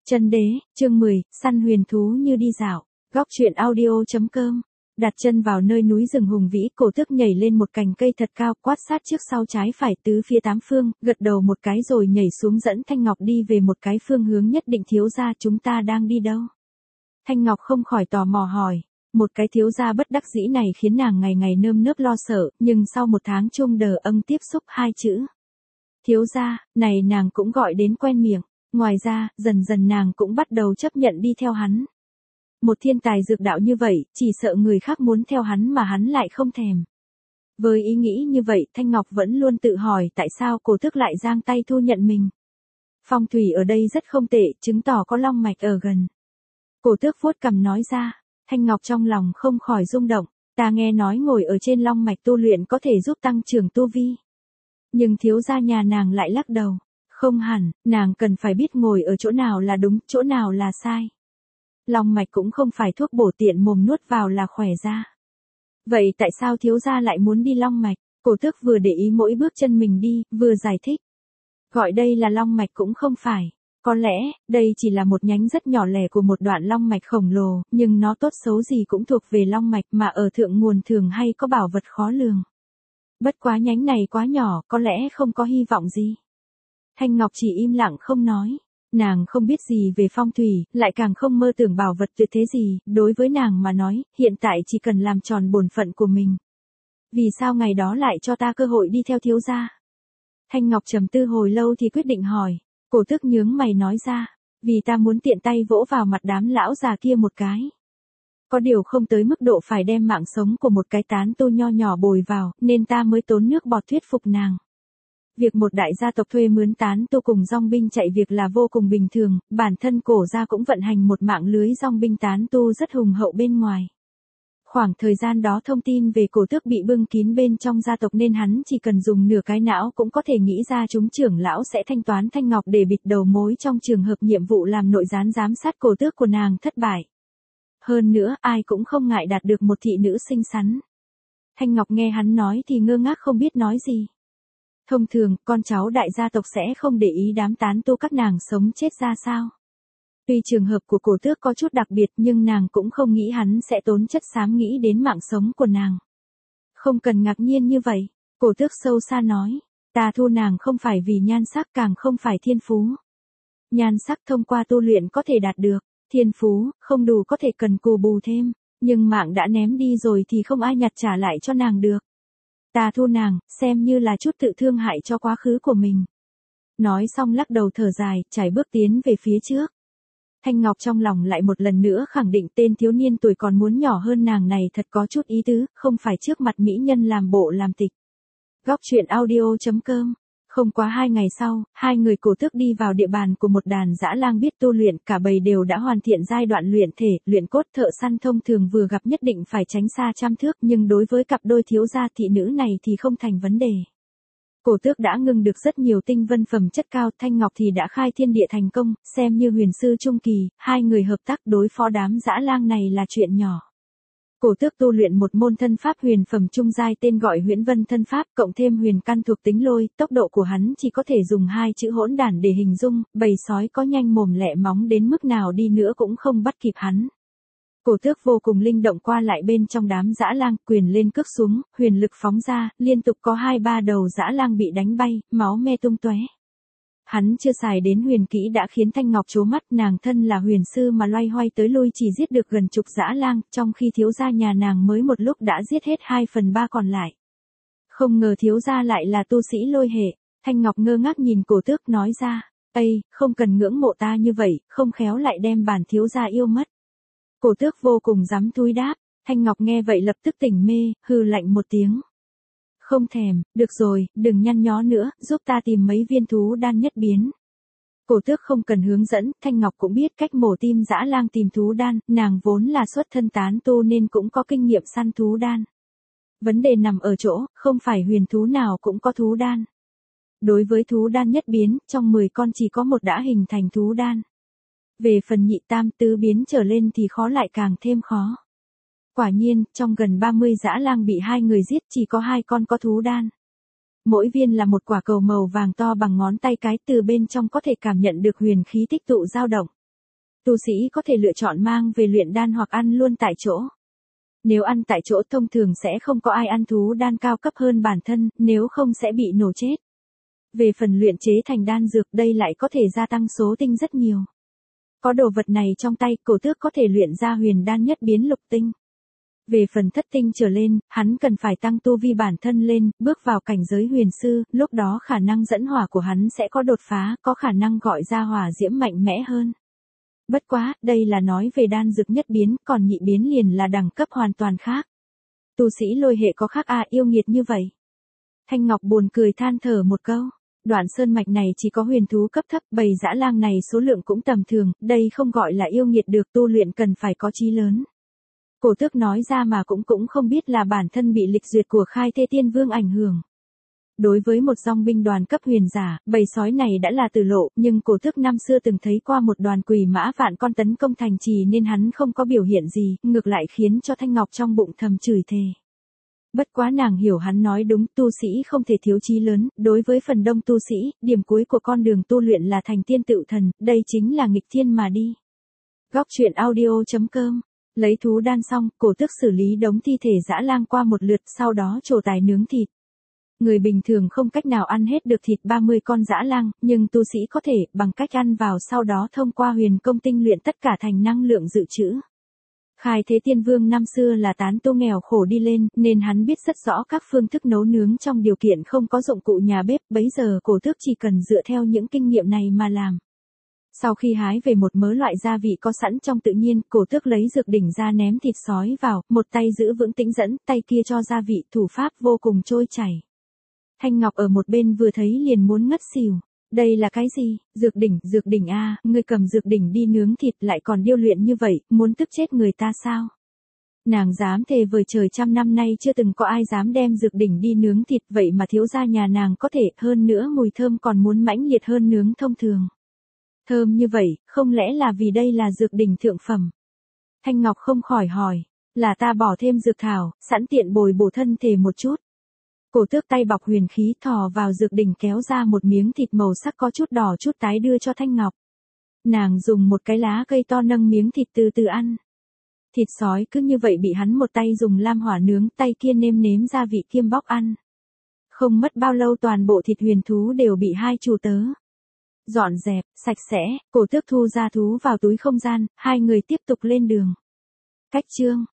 Chân đế, chương 10, săn huyền thú như đi dạo. Góc truyện audio.com. Đặt chân vào nơi núi rừng hùng vĩ, cổ tước nhảy lên một cành cây thật cao, quát sát trước sau trái phải tứ phía tám phương, gật đầu một cái rồi nhảy xuống dẫn Thanh Ngọc đi về một cái phương hướng nhất định. Thiếu gia, chúng ta đang đi đâu? Thanh Ngọc không khỏi tò mò hỏi. Một cái thiếu gia bất đắc dĩ này khiến nàng ngày ngày nơm nớp lo sợ, nhưng sau một tháng chung đờ âng tiếp xúc hai chữ thiếu gia, này nàng cũng gọi đến quen miệng. Ngoài ra, dần dần nàng cũng bắt đầu chấp nhận đi theo hắn. Một thiên tài dược đạo như vậy, chỉ sợ người khác muốn theo hắn mà hắn lại không thèm. Với ý nghĩ như vậy, Thanh Ngọc vẫn luôn tự hỏi tại sao cổ tước lại giang tay thu nhận mình. Phong thủy ở đây rất không tệ, chứng tỏ có long mạch ở gần. Cổ tước vuốt cằm nói ra. Thanh Ngọc trong lòng không khỏi rung động. Ta nghe nói ngồi ở trên long mạch tu luyện có thể giúp tăng trưởng tu vi. Nhưng thiếu gia nhà nàng lại lắc đầu. Không hẳn, nàng cần phải biết ngồi ở chỗ nào là đúng, chỗ nào là sai. Long mạch cũng không phải thuốc bổ tiện mồm nuốt vào là khỏe ra. Vậy tại sao thiếu gia lại muốn đi long mạch? Cổ tước vừa để ý mỗi bước chân mình đi, vừa giải thích. Gọi đây là long mạch cũng không phải. Có lẽ, đây chỉ là một nhánh rất nhỏ lẻ của một đoạn long mạch khổng lồ, nhưng nó tốt xấu gì cũng thuộc về long mạch mà ở thượng nguồn thường hay có bảo vật khó lường. Bất quá nhánh này quá nhỏ, có lẽ không có hy vọng gì. Thanh Ngọc chỉ im lặng không nói. Nàng không biết gì về phong thủy, lại càng không mơ tưởng bảo vật tuyệt thế gì, đối với nàng mà nói, hiện tại chỉ cần làm tròn bổn phận của mình. Vì sao ngày đó lại cho ta cơ hội đi theo thiếu gia? Thanh Ngọc trầm tư hồi lâu thì quyết định hỏi. Cổ tước nhướng mày nói ra, vì ta muốn tiện tay vỗ vào mặt đám lão già kia một cái. Có điều không tới mức độ phải đem mạng sống của một cái tán tu nho nhỏ bồi vào, nên ta mới tốn nước bọt thuyết phục nàng. Việc một đại gia tộc thuê mướn tán tu cùng dòng binh chạy việc là vô cùng bình thường, bản thân cổ gia cũng vận hành một mạng lưới dòng binh tán tu rất hùng hậu bên ngoài. Khoảng thời gian đó thông tin về cổ tước bị bưng kín bên trong gia tộc nên hắn chỉ cần dùng nửa cái não cũng có thể nghĩ ra chúng trưởng lão sẽ thanh toán Thanh Ngọc để bịt đầu mối trong trường hợp nhiệm vụ làm nội gián giám sát cổ tước của nàng thất bại. Hơn nữa, ai cũng không ngại đạt được một thị nữ xinh xắn. Thanh Ngọc nghe hắn nói thì ngơ ngác không biết nói gì. Thông thường, con cháu đại gia tộc sẽ không để ý đám tán tu các nàng sống chết ra sao. Tuy trường hợp của cổ tước có chút đặc biệt nhưng nàng cũng không nghĩ hắn sẽ tốn chất xám nghĩ đến mạng sống của nàng. Không cần ngạc nhiên như vậy, cổ tước sâu xa nói, ta thu nàng không phải vì nhan sắc càng không phải thiên phú. Nhan sắc thông qua tu luyện có thể đạt được, thiên phú, không đủ có thể cần cù bù thêm, nhưng mạng đã ném đi rồi thì không ai nhặt trả lại cho nàng được. Ta thu nàng, xem như là chút tự thương hại cho quá khứ của mình. Nói xong lắc đầu thở dài, trải bước tiến về phía trước. Thanh Ngọc trong lòng lại một lần nữa khẳng định tên thiếu niên tuổi còn muốn nhỏ hơn nàng này thật có chút ý tứ, không phải trước mặt mỹ nhân làm bộ làm tịch. Góc truyện audio.com. Không quá 2 ngày sau, hai người cổ tước đi vào địa bàn của một đàn dã lang biết tu luyện, cả bầy đều đã hoàn thiện giai đoạn luyện thể, luyện cốt. Thợ săn thông thường vừa gặp nhất định phải tránh xa trăm thước, nhưng đối với cặp đôi thiếu gia thị nữ này thì không thành vấn đề. Cổ tước đã ngưng được rất nhiều tinh vân phẩm chất cao, Thanh Ngọc thì đã khai thiên địa thành công, xem như huyền sư trung kỳ, hai người hợp tác đối phó đám dã lang này là chuyện nhỏ. Cổ tước tu luyện một môn thân pháp huyền phẩm trung giai tên gọi Huyễn Vân thân pháp, cộng thêm huyền căn thuộc tính lôi, tốc độ của hắn chỉ có thể dùng 2 chữ hỗn đản để hình dung, bầy sói có nhanh mồm lẹ móng đến mức nào đi nữa cũng không bắt kịp hắn. Cổ tước vô cùng linh động qua lại bên trong đám dã lang, quyền lên cước xuống, huyền lực phóng ra, liên tục có 2-3 đầu dã lang bị đánh bay, máu me tung tóe. Hắn chưa xài đến huyền kỹ đã khiến Thanh Ngọc trố mắt, nàng thân là huyền sư mà loay hoay tới lui chỉ giết được gần chục dã lang, trong khi thiếu gia nhà nàng mới một lúc đã giết hết 2/3 còn lại. Không ngờ thiếu gia lại là tu sĩ lôi hệ. Thanh Ngọc ngơ ngác nhìn cổ tước nói ra, Ây, không cần ngưỡng mộ ta như vậy, không khéo lại đem bản thiếu gia yêu mất. Cổ tước vô cùng dám thui đáp. Thanh Ngọc nghe vậy lập tức tỉnh mê, hừ lạnh một tiếng. Không thèm, được rồi, đừng nhăn nhó nữa, giúp ta tìm mấy viên thú đan nhất biến. Cổ tước không cần hướng dẫn, Thanh Ngọc cũng biết cách mổ tim dã lang tìm thú đan, nàng vốn là xuất thân tán tu nên cũng có kinh nghiệm săn thú đan. Vấn đề nằm ở chỗ, không phải huyền thú nào cũng có thú đan. Đối với thú đan nhất biến, trong 10 con chỉ có một đã hình thành thú đan. Về phần nhị tam tứ biến trở lên thì khó lại càng thêm khó. Quả nhiên, trong gần 30 dã lang bị 2 người giết chỉ có 2 con có thú đan. Mỗi viên là một quả cầu màu vàng to bằng ngón tay cái, từ bên trong có thể cảm nhận được huyền khí tích tụ dao động. Tu sĩ có thể lựa chọn mang về luyện đan hoặc ăn luôn tại chỗ. Nếu ăn tại chỗ thông thường sẽ không có ai ăn thú đan cao cấp hơn bản thân, nếu không sẽ bị nổ chết. Về phần luyện chế thành đan dược đây lại có thể gia tăng số tinh rất nhiều. Có đồ vật này trong tay, cổ tước có thể luyện ra huyền đan nhất biến lục tinh. Về phần thất tinh trở lên, hắn cần phải tăng tu vi bản thân lên, bước vào cảnh giới huyền sư, lúc đó khả năng dẫn hỏa của hắn sẽ có đột phá, có khả năng gọi ra hỏa diễm mạnh mẽ hơn. Bất quá, đây là nói về đan dược nhất biến, còn nhị biến liền là đẳng cấp hoàn toàn khác. Tu sĩ lôi hệ có khác yêu nghiệt như vậy. Thanh Ngọc buồn cười than thở một câu. Đoạn sơn mạch này chỉ có huyền thú cấp thấp, bầy dã lang này số lượng cũng tầm thường, đây không gọi là yêu nghiệt được, tu luyện cần phải có chí lớn. Cổ tước nói ra mà cũng không biết là bản thân bị lịch duyệt của Khai Thê Tiên Vương ảnh hưởng. Đối với một dòng binh đoàn cấp huyền giả, bầy sói này đã là tử lộ, nhưng cổ tước năm xưa từng thấy qua một đoàn quỷ mã vạn con tấn công thành trì nên hắn không có biểu hiện gì, ngược lại khiến cho Thanh Ngọc trong bụng thầm chửi thề. Bất quá nàng hiểu hắn nói đúng, tu sĩ không thể thiếu chí lớn, đối với phần đông tu sĩ, điểm cuối của con đường tu luyện là thành tiên tựu thần, đây chính là nghịch thiên mà đi. Góc truyện audio.com. Lấy thú đan xong, cổ tước xử lý đống thi thể dã lang qua một lượt, sau đó trổ tài nướng thịt. Người bình thường không cách nào ăn hết được thịt 30 con dã lang, nhưng tu sĩ có thể, bằng cách ăn vào sau đó thông qua huyền công tinh luyện tất cả thành năng lượng dự trữ. Khai Thế Tiên Vương năm xưa là tán tu nghèo khổ đi lên, nên hắn biết rất rõ các phương thức nấu nướng trong điều kiện không có dụng cụ nhà bếp, bấy giờ cổ tước chỉ cần dựa theo những kinh nghiệm này mà làm. Sau khi hái về một mớ loại gia vị có sẵn trong tự nhiên, cổ tước lấy dược đỉnh ra ném thịt sói vào, một tay giữ vững tĩnh dẫn, tay kia cho gia vị, thủ pháp vô cùng trôi chảy. Thanh Ngọc ở một bên vừa thấy liền muốn ngất xỉu. Đây là cái gì? Dược đỉnh ngươi cầm dược đỉnh đi nướng thịt lại còn điêu luyện như vậy, muốn tức chết người ta sao? Nàng dám thề vời trời, trăm năm nay chưa từng có ai dám đem dược đỉnh đi nướng thịt, vậy mà thiếu gia nhà nàng có thể, hơn nữa mùi thơm còn muốn mãnh liệt hơn nướng thông thường. Thơm như vậy, không lẽ là vì đây là dược đỉnh thượng phẩm? Thanh Ngọc không khỏi hỏi, là ta bỏ thêm dược thảo, sẵn tiện bồi bổ thân thể một chút. Cổ tước tay bọc huyền khí thò vào dược đỉnh kéo ra một miếng thịt màu sắc có chút đỏ chút tái đưa cho Thanh Ngọc. Nàng dùng một cái lá cây to nâng miếng thịt từ từ ăn. Thịt sói cứ như vậy bị hắn một tay dùng lam hỏa nướng, tay kia nêm nếm gia vị kiêm bóc ăn. Không mất bao lâu toàn bộ thịt huyền thú đều bị hai chủ tớ dọn dẹp, sạch sẽ, cổ tước thu ra thú vào túi không gian, hai người tiếp tục lên đường. Cách chương